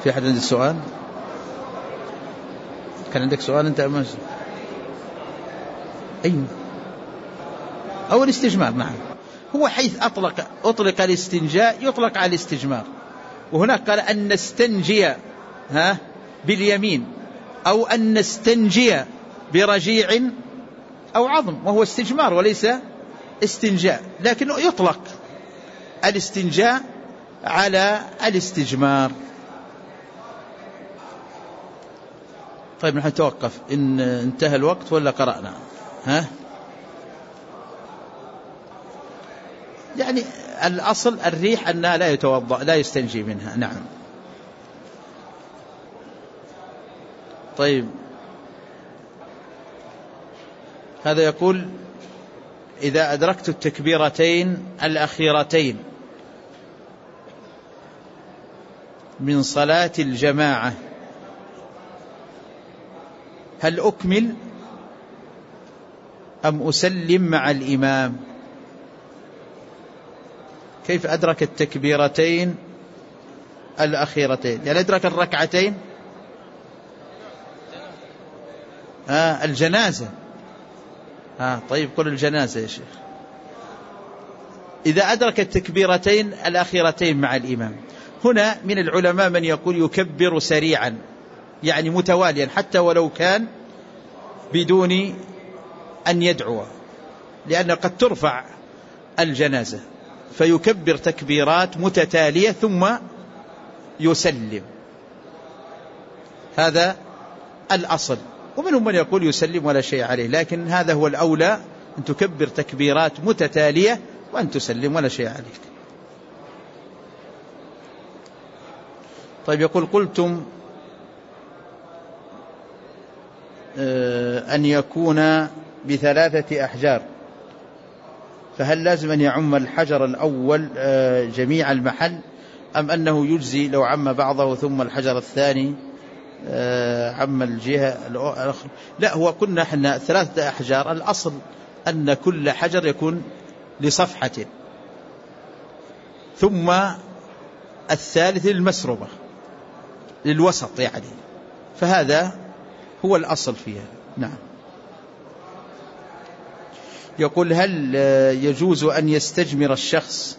في أحد عنده سؤال؟ كان عندك سؤال أنت أمس؟ أيوه، أو الاستجمار. نعم، هو حيث أطلق الاستنجاء يطلق على الاستجمار. وهناك قال أن نستنجي باليمين، أو أن نستنجي برجيع أو عظم، وهو استجمار وليس استنجاء، لكنه يطلق الاستنجاء على الاستجمار. طيب نحن نتوقف إن انتهى الوقت ولا قرأنا؟ يعني الأصل الريح أنها لا يتوضأ، لا يستنجي منها. نعم. طيب هذا يقول: إذا أدركت التكبيرتين الأخيرتين من صلاة الجماعة هل أكمل أم أسلم مع الإمام؟ كيف أدرك التكبيرتين الأخيرتين؟ يعني أدرك الركعتين الجنازة. طيب قل الجنازة يا شيخ. إذا أدرك التكبيرتين الأخيرتين مع الإمام، هنا من العلماء من يقول يكبر سريعا، يعني متواليا، حتى ولو كان بدون أن يدعو، لأنه قد ترفع الجنازة، فيكبر تكبيرات متتالية ثم يسلم. هذا الأصل. ومنهم من يقول يسلم ولا شيء عليه، لكن هذا هو الأولى، أن تكبر تكبيرات متتالية وأن تسلم ولا شيء عليك. طيب يقول: قلتم أن يكون ب3 أحجار، فهل لازم أن يعم الحجر الأول جميع المحل، أم أنه يجزي لو عم بعضه ثم الحجر الثاني عم الجهة الأخرى؟ لا، هو كنا احنا 3 أحجار، الأصل أن كل حجر يكون لصفحة، ثم الثالث للمسربة للوسط يعني، فهذا هو الأصل فيها. نعم. يقول: هل يجوز أن يستجمر الشخص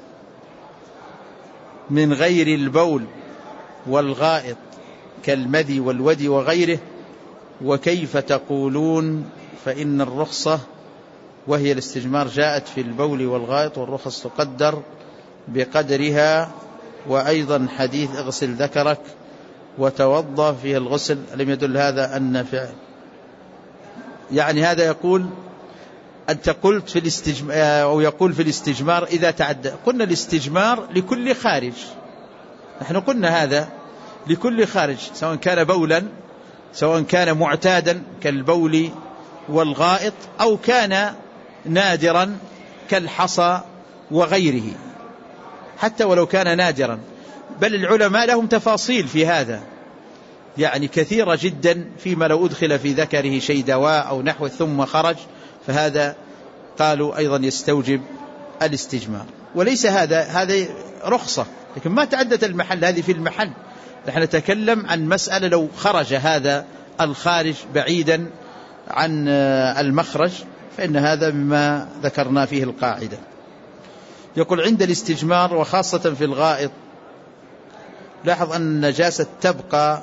من غير البول والغائط كالمذي والودي وغيره؟ وكيف تقولون فإن الرخصة وهي الاستجمار جاءت في البول والغائط، والرخص تقدر بقدرها، وأيضا حديث اغسل ذكرك وتوضأ فيه الغسل لم يدل هذا أن فعل. يعني هذا يقول أنت قلت في الاستجمار، أو يقول في الاستجمار إذا تعدى. قلنا الاستجمار لكل خارج، نحن قلنا هذا لكل خارج، سواء كان بولا، سواء كان معتادا كالبول والغائط، أو كان نادرا كالحصى وغيره، حتى ولو كان نادرا. بل العلماء لهم تفاصيل في هذا يعني كثيرة جدا، فيما لو أدخل في ذكره شيء دواء أو نحو ثم خرج، فهذا قالوا أيضا يستوجب الاستجمار. وليس هذا رخصة، لكن ما تعدت المحل، هذه في المحل. نحن نتكلم عن مسألة لو خرج هذا الخارج بعيدا عن المخرج، فإن هذا مما ذكرنا فيه القاعدة. يقول: عند الاستجمار وخاصة في الغائط لاحظ أن النجاسة تبقى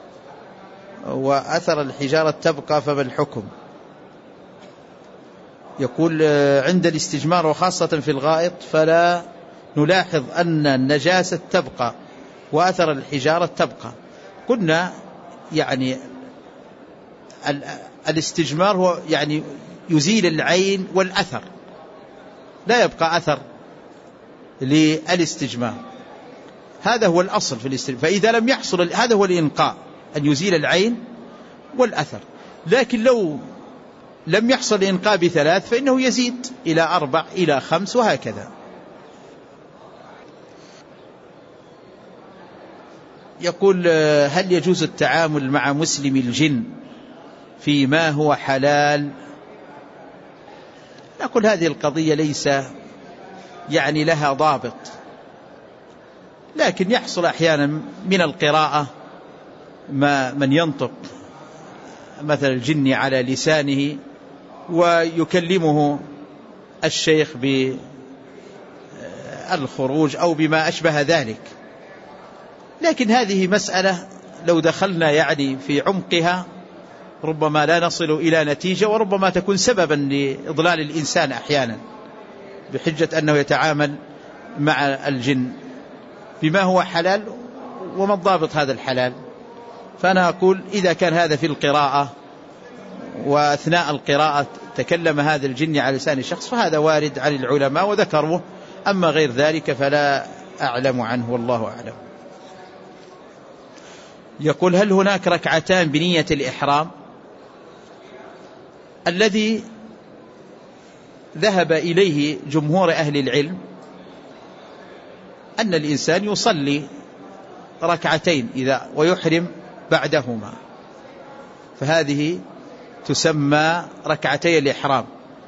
وأثر الحجارة تبقى، فما الحكم؟ يقول: عند الاستجمار وخاصة في الغائط فلا نلاحظ أن النجاسة تبقى وأثر الحجارة تبقى. قلنا يعني الاستجمار هو يعني يزيل العين والأثر، لا يبقى أثر للاستجمار، هذا هو الأصل في الاستجمار. فإذا لم يحصل، هذا هو الإنقاء، أن يزيل العين والأثر. لكن لو لم يحصل إنقاء ب3 فإنه يزيد إلى 4 إلى 5 وهكذا. يقول: هل يجوز التعامل مع مسلم الجن فيما هو حلال؟ نقول هذه القضية ليس يعني لها ضابط، لكن يحصل أحيانا من القراءة من ينطق مثل الجن على لسانه ويكلمه الشيخ بالخروج أو بما أشبه ذلك. لكن هذه مسألة لو دخلنا يعني في عمقها ربما لا نصل إلى نتيجة، وربما تكون سببا لإضلال الإنسان أحيانا بحجة أنه يتعامل مع الجن بما هو حلال وما الضابط هذا الحلال. فأنا أقول إذا كان هذا في القراءة وأثناء القراءة تكلم هذا الجن على لسان الشخص فهذا وارد عن العلماء وذكروه، أما غير ذلك فلا أعلم عنه والله أعلم. يقول هل هناك ركعتان بنية الإحرام؟ الذي ذهب إليه جمهور أهل العلم أن الإنسان يصلي ركعتين إذا ويحرم بعدهما، فهذه تسمى ركعتي الإحرام.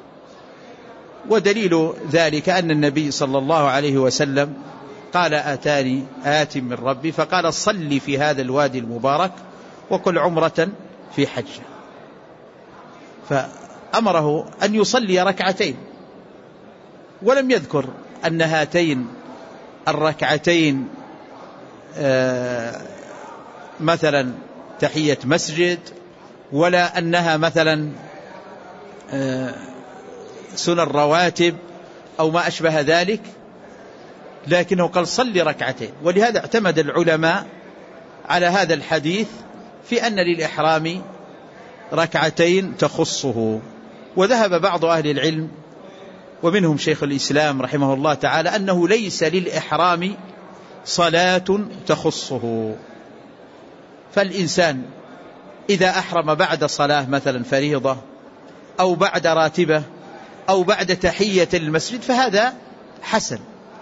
ودليل ذلك أن النبي صلى الله عليه وسلم قال آتاني آت من ربي فقال صلي في هذا الوادي المبارك وكل عمرة في حجة، فأمره أن يصلي ركعتين، ولم يذكر أن هاتين الركعتين مثلا تحية مسجد، ولا أنها مثلا سنن رواتب أو ما أشبه ذلك، لكنه قال صلي ركعتين. ولهذا اعتمد العلماء على هذا الحديث في أن للإحرام ركعتين تخصه. وذهب بعض أهل العلم ومنهم شيخ الإسلام رحمه الله تعالى أنه ليس للإحرام صلاة تخصه، فالإنسان إذا أحرم بعد صلاة مثلا فريضة أو بعد راتبة أو بعد تحية المسجد فهذا حسن،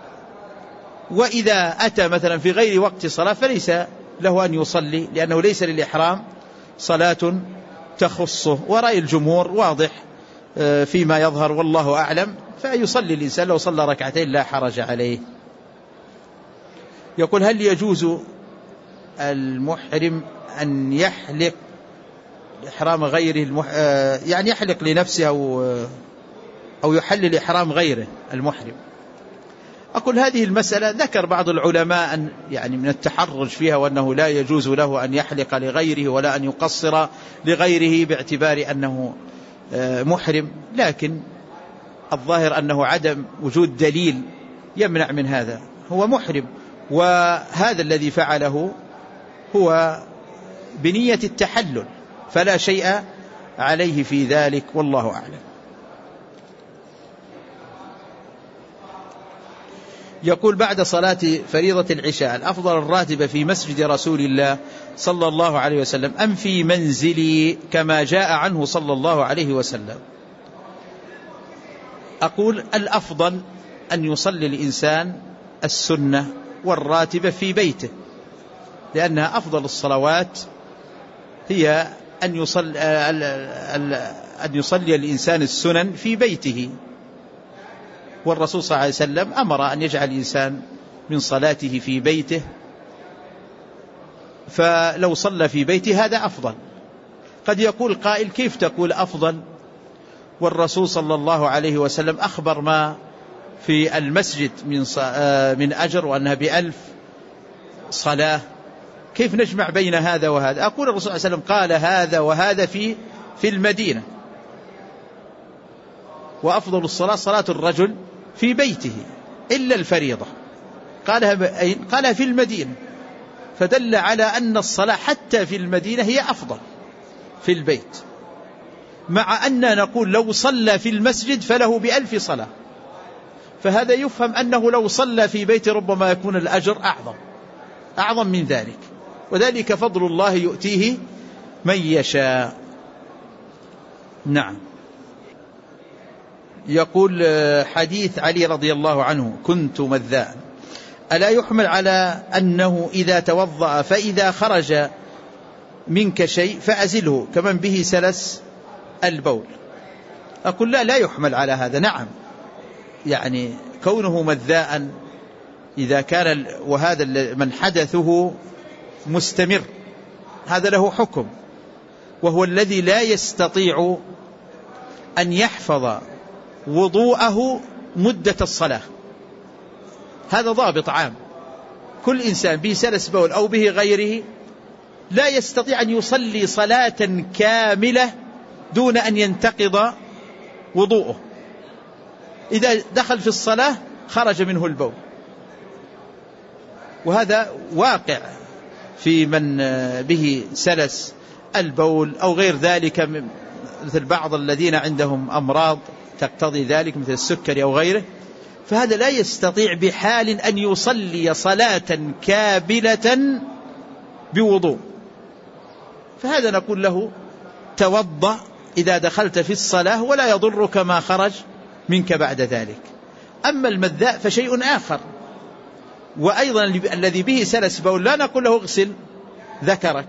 وإذا أتى مثلا في غير وقت صلاة فليس له أن يصلي لأنه ليس للإحرام صلاة تخصه. ورأي الجمهور واضح فيما يظهر والله أعلم، فيصلي الإنسان لو صلى ركعتين لا حرج عليه. يقول هل يجوز المحرم أن يحلق إحرام غيره يعني يحلق لنفسه أو يحلل إحرام غيره المحرم؟ أقول هذه المسألة ذكر بعض العلماء أن يعني من التحرج فيها، وأنه لا يجوز له أن يحلق لغيره ولا أن يقصر لغيره باعتبار أنه محرم، لكن الظاهر أنه عدم وجود دليل يمنع من هذا، هو محرم، وهذا الذي فعله هو بنية التحلل فلا شيء عليه في ذلك والله أعلم. يقول بعد صلاة فريضة العشاء الأفضل الراتبة في مسجد رسول الله صلى الله عليه وسلم أم في منزلي كما جاء عنه صلى الله عليه وسلم؟ أقول الأفضل أن يصلي الإنسان السنة والراتبة في بيته، لأنها أفضل الصلوات هي أن يصلي الإنسان السنن في بيته، والرسول صلى الله عليه وسلم أمر أن يجعل الإنسان من صلاته في بيته، فلو صلى في بيته هذا أفضل. قد يقول قائل كيف تقول أفضل والرسول صلى الله عليه وسلم أخبر ما في المسجد من أجر وأنها ب1000 صلاة، كيف نجمع بين هذا وهذا؟ أقول الرسول صلى الله عليه وسلم قال هذا وهذا في المدينة، وأفضل الصلاة صلاة الرجل في بيته إلا الفريضة، قالها في المدينة، فدل على أن الصلاة حتى في المدينة هي أفضل في البيت، مع أننا نقول لو صلى في المسجد فله ب1000 صلاة، فهذا يفهم أنه لو صلى في بيت ربما يكون الأجر أعظم من ذلك، وذلك فضل الله يؤتيه من يشاء. نعم. يقول حديث علي رضي الله عنه كنت مذاء ألا يحمل على أنه إذا توضأ فإذا خرج منك شيء فأزله كمن به سلس البول؟ أقول لا يحمل على هذا. نعم، يعني كونه مذاء إذا كان وهذا من حدثه مستمر هذا له حكم، وهو الذي لا يستطيع أن يحفظ وضوءه مدة الصلاة. هذا ضابط عام، كل إنسان به سلس بول أو به غيره لا يستطيع أن يصلي صلاة كاملة دون أن ينتقض وضوءه. إذا دخل في الصلاة خرج منه البول، وهذا واقع في من به سلس البول أو غير ذلك، مثل بعض الذين عندهم أمراض تقتضي ذلك مثل السكري أو غيره، فهذا لا يستطيع بحال أن يصلي صلاة كاملة بوضوء، فهذا نقول له توضأ إذا دخلت في الصلاة ولا يضرك ما خرج منك بعد ذلك. أما المذاء فشيء آخر، وأيضا الذي به سلس بول لا نقول له اغسل ذكرك،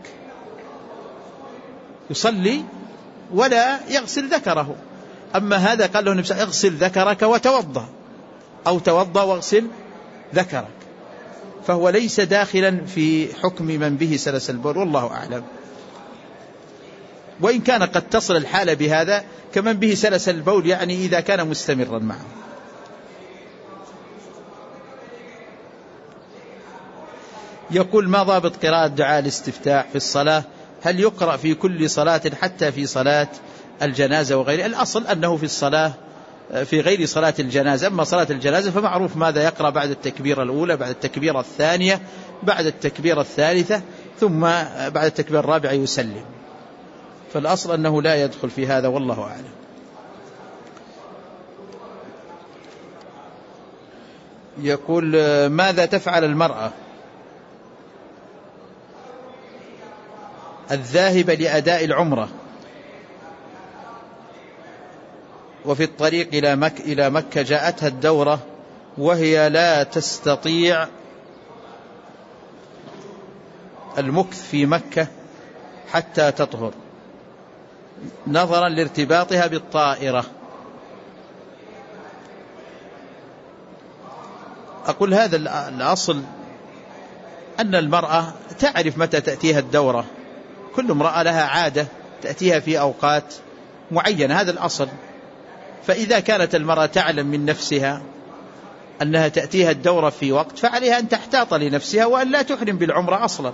يصلي ولا يغسل ذكره. أما هذا قال له نفسه اغسل ذكرك وتوضأ، أو توضأ واغسل ذكرك، فهو ليس داخلا في حكم من به سلس البول، والله أعلم. وإن كان قد تصل الحالة بهذا كمن به سلس البول، يعني إذا كان مستمرا معه. يقول: ما ضابط قراءة دعاء الاستفتاح في الصلاة؟ هل يقرأ في كل صلاة حتى في صلاة الجنازة وغيرها؟ الأصل أنه في الصلاة في غير صلاة الجنازة. أما صلاة الجنازة فمعروف ماذا يقرأ بعد التكبيرة الأولى، بعد التكبيرة الثانية، بعد التكبيرة الثالثة، ثم بعد التكبيرة الرابعة يسلم، فالأصل أنه لا يدخل في هذا، والله أعلم. يقول: ماذا تفعل المرأة الذاهبة لأداء العمرة وفي الطريق إلى مكة جاءتها الدورة وهي لا تستطيع المكث في مكة حتى تطهر نظرا لارتباطها بالطائرة؟ أقول هذا الأصل أن المرأة تعرف متى تأتيها الدورة، كل امرأة لها عادة تأتيها في أوقات معينة، هذا الأصل. فإذا كانت المرأة تعلم من نفسها أنها تأتيها الدورة في وقت، فعليها أن تحتاط لنفسها وأن لا تحرم بالعمرة أصلا.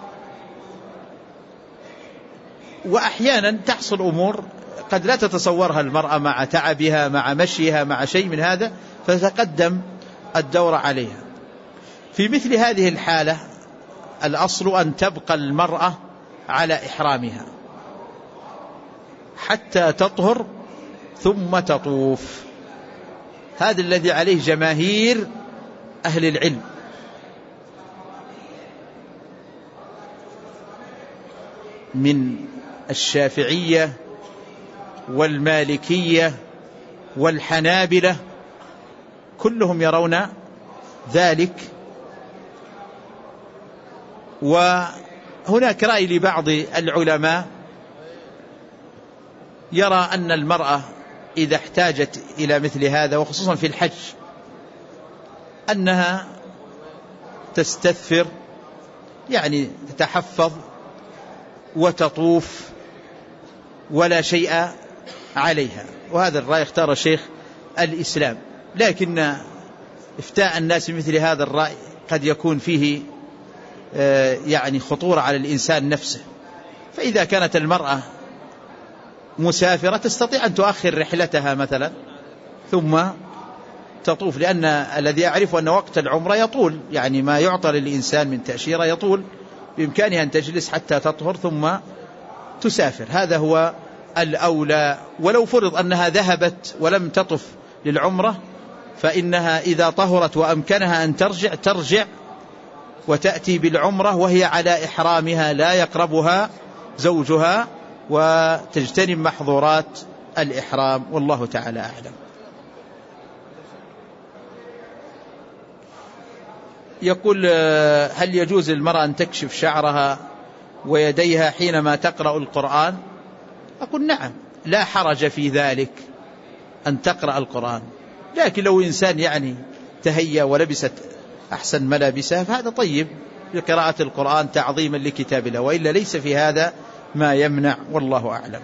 وأحيانا تحصل أمور قد لا تتصورها المرأة مع تعبها، مع مشيها، مع شيء من هذا، فتقدم الدورة عليها. في مثل هذه الحالة الأصل أن تبقى المرأة على إحرامها حتى تطهر ثم تطوف، هذا الذي عليه جماهير أهل العلم. من الشافعية والمالكية والحنابلة كلهم يرون ذلك. وهناك رأي لبعض العلماء يرى أن المرأة إذا احتاجت إلى مثل هذا، وخصوصا في الحج، أنها تستثفر، يعني تتحفظ وتطوف ولا شيء عليها، وهذا الرأي اختار شيخ الإسلام. لكن إفتاء الناس مثل هذا الرأي قد يكون فيه يعني خطورة على الإنسان نفسه. فإذا كانت المرأة مسافرة تستطيع أن تؤخر رحلتها مثلا ثم تطوف، لأن الذي أعرف أن وقت العمرة يطول، يعني ما يعطى للإنسان من تأشيرة يطول، بإمكانها أن تجلس حتى تطهر ثم تسافر، هذا هو الأولى. ولو فرض أنها ذهبت ولم تطف للعمرة، فإنها إذا طهرت وأمكنها أن ترجع وتأتي بالعمرة وهي على إحرامها، لا يقربها زوجها، وتجتنب محظورات الإحرام، والله تعالى أعلم. يقول: هل يجوز للمرأة أن تكشف شعرها ويديها حينما تقرأ القرآن؟ أقول نعم، لا حرج في ذلك أن تقرأ القرآن، لكن لو إنسان يعني تهيأ ولبست أحسن ملابسها فهذا طيب، بقراءة القرآن تعظيما لكتاب الله، وإلا ليس في هذا ما يمنع، والله أعلم.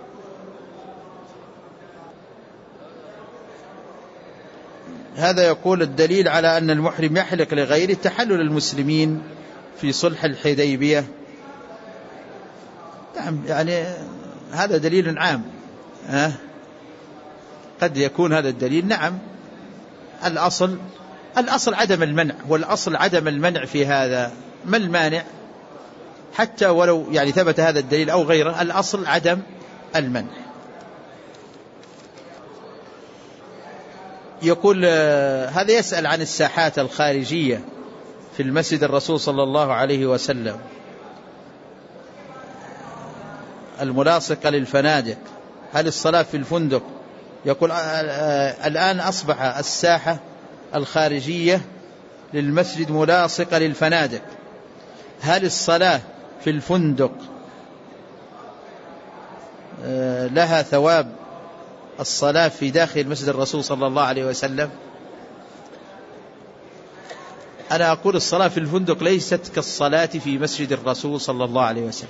هذا يقول الدليل على أن المحرم يحلق لغيره تحلل المسلمين في صلح الحديبية. نعم، يعني هذا دليل عام، قد يكون هذا الدليل، نعم. الأصل عدم المنع، والأصل عدم المنع في هذا. ما المانع؟ حتى ولو يعني ثبت هذا الدليل أو غيره، الأصل عدم المنع. يقول هذا يسأل عن الساحات الخارجية في المسجد الرسول صلى الله عليه وسلم الملاصقة للفنادق، هل الصلاة في الفندق؟ يقول الآن أصبح الساحة الخارجية للمسجد ملاصقة للفنادق، هل الصلاة في الفندق لها ثواب الصلاة في داخل مسجد الرسول صلى الله عليه وسلم؟ أنا أقول الصلاة في الفندق ليست كالصلاة في مسجد الرسول صلى الله عليه وسلم.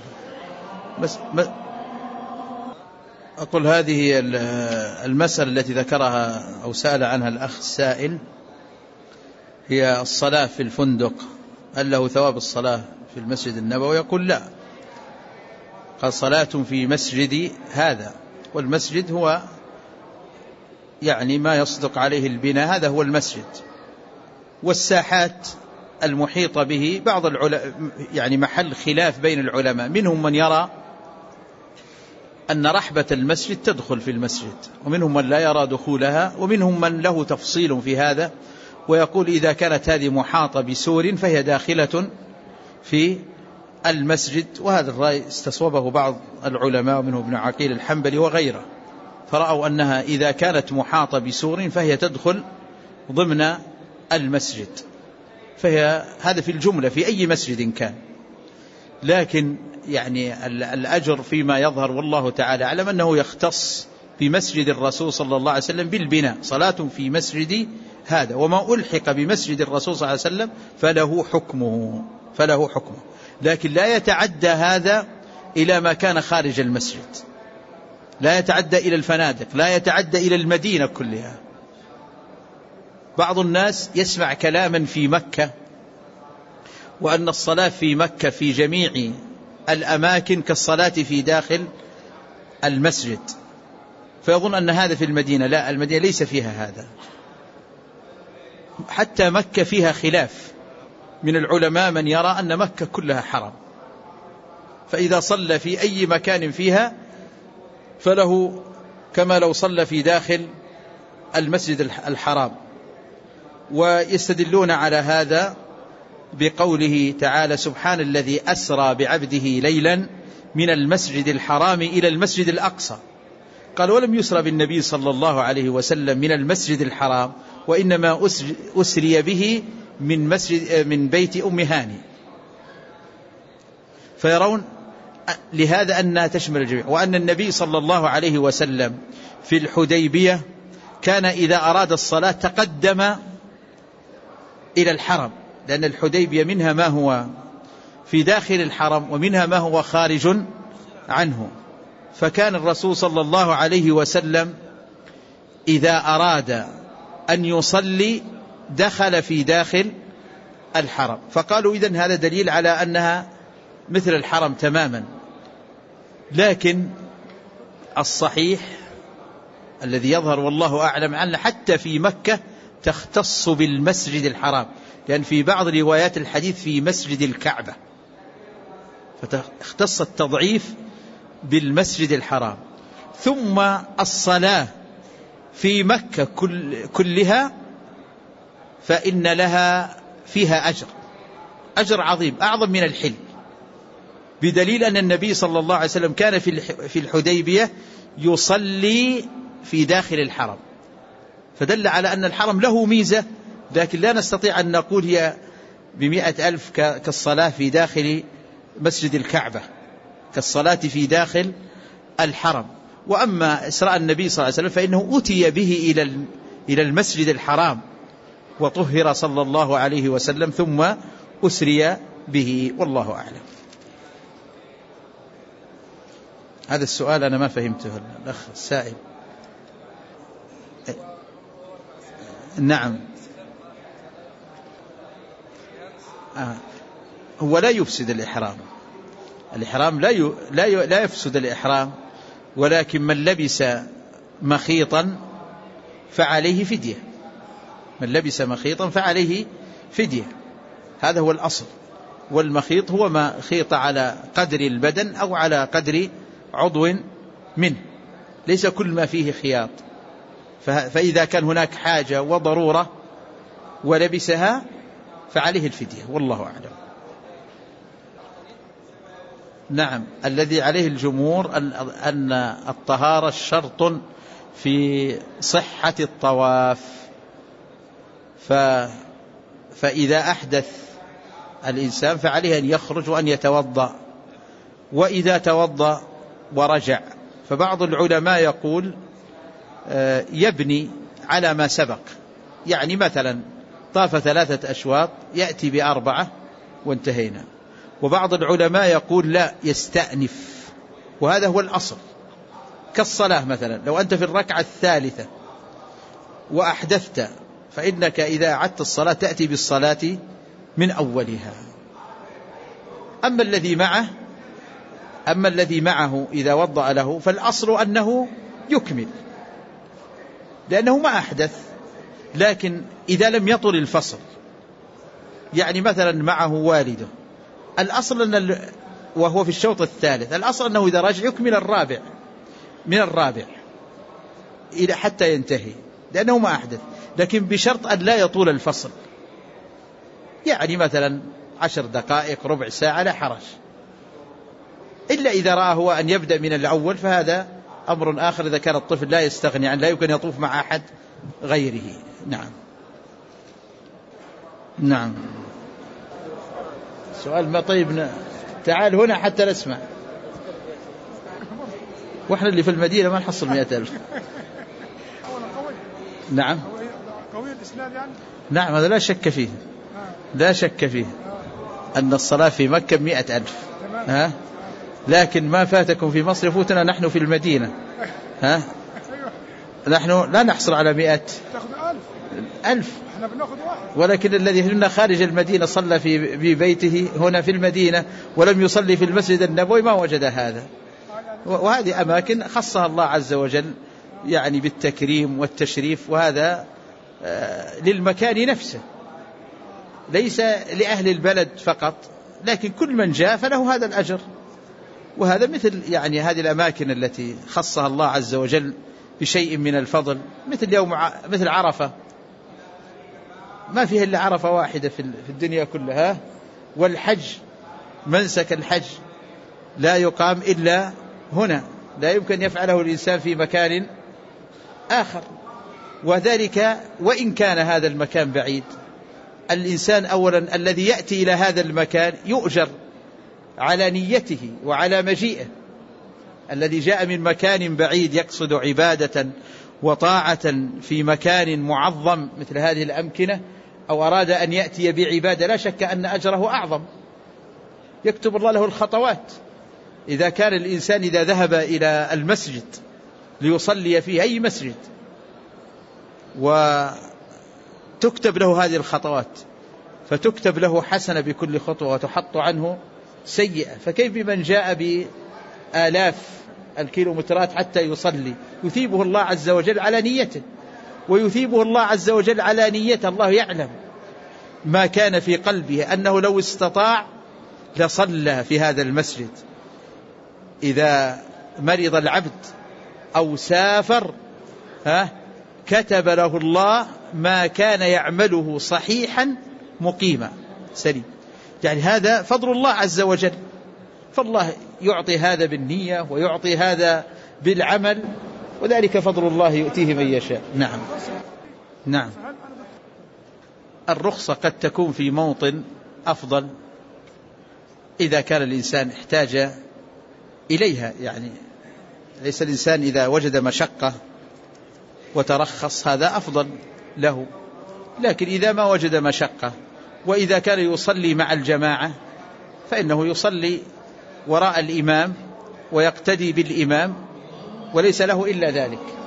أقول هذه المسألة التي ذكرها أو سأل عنها الأخ السائل هي الصلاة في الفندق، هل له ثواب الصلاة في المسجد النبوي؟ يقول لا، قال صلاة في مسجد هذا، والمسجد هو يعني ما يصدق عليه البناء، هذا هو المسجد. والساحات المحيطة به بعض العلماء يعني محل خلاف بين العلماء، منهم من يرى أن رحبة المسجد تدخل في المسجد، ومنهم من لا يرى دخولها، ومنهم من له تفصيل في هذا ويقول إذا كانت هذه محاطة بسور فهي داخلة في المسجد. وهذا الرأي استصوبه بعض العلماء ومنهم ابن عقيل الحنبلي وغيره، فرأوا أنها إذا كانت محاطة بسور فهي تدخل ضمن المسجد، فهي هذا في الجملة في أي مسجد كان. لكن يعني الأجر فيما يظهر والله تعالى أعلم أنه يختص بمسجد الرسول صلى الله عليه وسلم بالبناء، صلاة في مسجد هذا، وما ألحق بمسجد الرسول صلى الله عليه وسلم فله حكمه، لكن لا يتعدى هذا إلى ما كان خارج المسجد، لا يتعدى إلى الفنادق، لا يتعدى إلى المدينة كلها. بعض الناس يسمع كلاما في مكة وأن الصلاة في مكة في جميع الأماكن كالصلاة في داخل المسجد، فيظن أن هذا في المدينة. لا، المدينة ليس فيها هذا، حتى مكة فيها خلاف من العلماء، من يرى أن مكة كلها حرم، فإذا صلى في أي مكان فيها فله كما لو صلى في داخل المسجد الحرام. ويستدلون على هذا بقوله تعالى سبحان الذي أسرى بعبده ليلا من المسجد الحرام إلى المسجد الأقصى. قال ولم يسرى بالنبي صلى الله عليه وسلم من المسجد الحرام، وإنما أسري به من بيت أم هاني. فيرون لهذا أنها تشمل الجميع، وأن النبي صلى الله عليه وسلم في الحديبية كان إذا أراد الصلاة تقدم إلى الحرم، لأن الحديبية منها ما هو في داخل الحرم ومنها ما هو خارج عنه. فكان الرسول صلى الله عليه وسلم إذا أراد أن يصلي دخل في داخل الحرم، فقالوا إذن هذا دليل على أنها مثل الحرم تماما. لكن الصحيح الذي يظهر والله أعلم أن حتى في مكة تختص بالمسجد الحرام، لأن في بعض روايات الحديث في مسجد الكعبة، فتختص التضعيف بالمسجد الحرام. ثم الصلاة في مكة كلها فإن لها فيها أجر عظيم أعظم من الحل، بدليل أن النبي صلى الله عليه وسلم كان في الحديبية يصلي في داخل الحرم، فدل على أن الحرم له ميزة، لكن لا نستطيع أن نقول هي ب100,000 كالصلاة في داخل مسجد الكعبة، كالصلاة في داخل الحرم. وأما إسراء النبي صلى الله عليه وسلم فإنه أتي به إلى المسجد الحرام وطهر صلى الله عليه وسلم ثم أسري به، والله أعلم. هذا السؤال أنا ما فهمته الأخ السائل. نعم. هو لا يفسد الإحرام. الإحرام لا يفسد الإحرام، ولكن من لبس مخيطا فعليه فدية. من لبس مخيطا فعليه فدية، هذا هو الأصل. والمخيط هو ما خيط على قدر البدن أو على قدر عضو منه، ليس كل ما فيه خياط. فإذا كان هناك حاجة وضرورة ولبسها فعليه الفدية، والله أعلم. نعم. الذي عليه الجمهور أن الطهارة شرط في صحة الطواف، فإذا أحدث الإنسان فعليه أن يخرج وأن يتوضأ، وإذا توضأ ورجع. فبعض العلماء يقول يبني على ما سبق، يعني مثلا طاف 3 أشواط يأتي ب4 وانتهينا. وبعض العلماء يقول لا، يستأنف، وهذا هو الأصل. كالصلاة مثلا، لو أنت في الركعة 3 وأحدثت فإنك إذا أعدت الصلاة تأتي بالصلاة من أولها. أما الذي معه إذا وضأ له فالأصل أنه يكمل، لأنه ما أحدث. لكن إذا لم يطل الفصل، يعني مثلا معه والده، الأصل وهو في الشوط الثالث، الأصل أنه إذا رجع يكمل من الرابع إلى حتى ينتهي، لأنه ما أحدث. لكن بشرط أن لا يطول الفصل، يعني مثلا 10 دقائق، ربع ساعة، لا حرج. إلا إذا رأى هو أن يبدأ من الأول، فهذا أمر آخر. إذا كان الطفل لا يستغني عنه، لا يمكن يطوف مع أحد غيره. نعم. نعم. سؤال ما طيب، تعال هنا حتى نسمع. وإحنا اللي في المدينة ما نحصل 100,000. نعم. قوي الإسلام يعني. نعم، هذا لا شك فيه، لا شك فيه أن الصلاة في مكة 100,000. لكن ما فاتكم في مصر يفوتنا نحن في المدينة. نحن لا نحصل على 100. تأخذ 1000. احنا بناخذ 1. ولكن الذي هنا خارج المدينة صلى في بيته هنا في المدينة ولم يصلي في المسجد النبوي ما وجد هذا. وهذه أماكن خصها الله عز وجل يعني بالتكريم والتشريف، وهذا للمكان نفسه، ليس لأهل البلد فقط، لكن كل من جاء فله هذا الأجر. وهذا مثل يعني هذه الأماكن التي خصها الله عز وجل بشيء من الفضل، مثل عرفة، ما فيها إلا عرفة واحدة في الدنيا كلها. والحج، منسك الحج لا يقام إلا هنا، لا يمكن يفعله الإنسان في مكان آخر. وذلك وإن كان هذا المكان بعيد، الإنسان أولا الذي يأتي إلى هذا المكان يؤجر على نيته وعلى مجيئه. الذي جاء من مكان بعيد يقصد عبادة وطاعة في مكان معظم مثل هذه الأمكنة، أو أراد أن يأتي بعبادة، لا شك أن أجره أعظم، يكتب الله له الخطوات. إذا كان الإنسان إذا ذهب إلى المسجد ليصلي فيه أي مسجد وتكتب له هذه الخطوات، فتكتب له حسنة بكل خطوة وتحط عنه سيئة، فكيف بمن جاء بآلاف الكيلومترات حتى يصلي؟ يثيبه الله عز وجل على نيته، ويثيبه الله عز وجل على نيته. الله يعلم ما كان في قلبه، أنه لو استطاع لصلى في هذا المسجد. إذا مرض العبد أو سافر كتب له الله ما كان يعمله صحيحا مقيما سليم. يعني هذا فضل الله عز وجل، فالله يعطي هذا بالنية ويعطي هذا بالعمل، وذلك فضل الله يؤتيه من يشاء. نعم. نعم. الرخصة قد تكون في موطن أفضل إذا كان الإنسان احتاج إليها، يعني ليس الإنسان إذا وجد مشقة وترخص هذا أفضل له. لكن إذا ما وجد مشقة وإذا كان يصلي مع الجماعة فإنه يصلي وراء الإمام ويقتدي بالإمام وليس له إلا ذلك.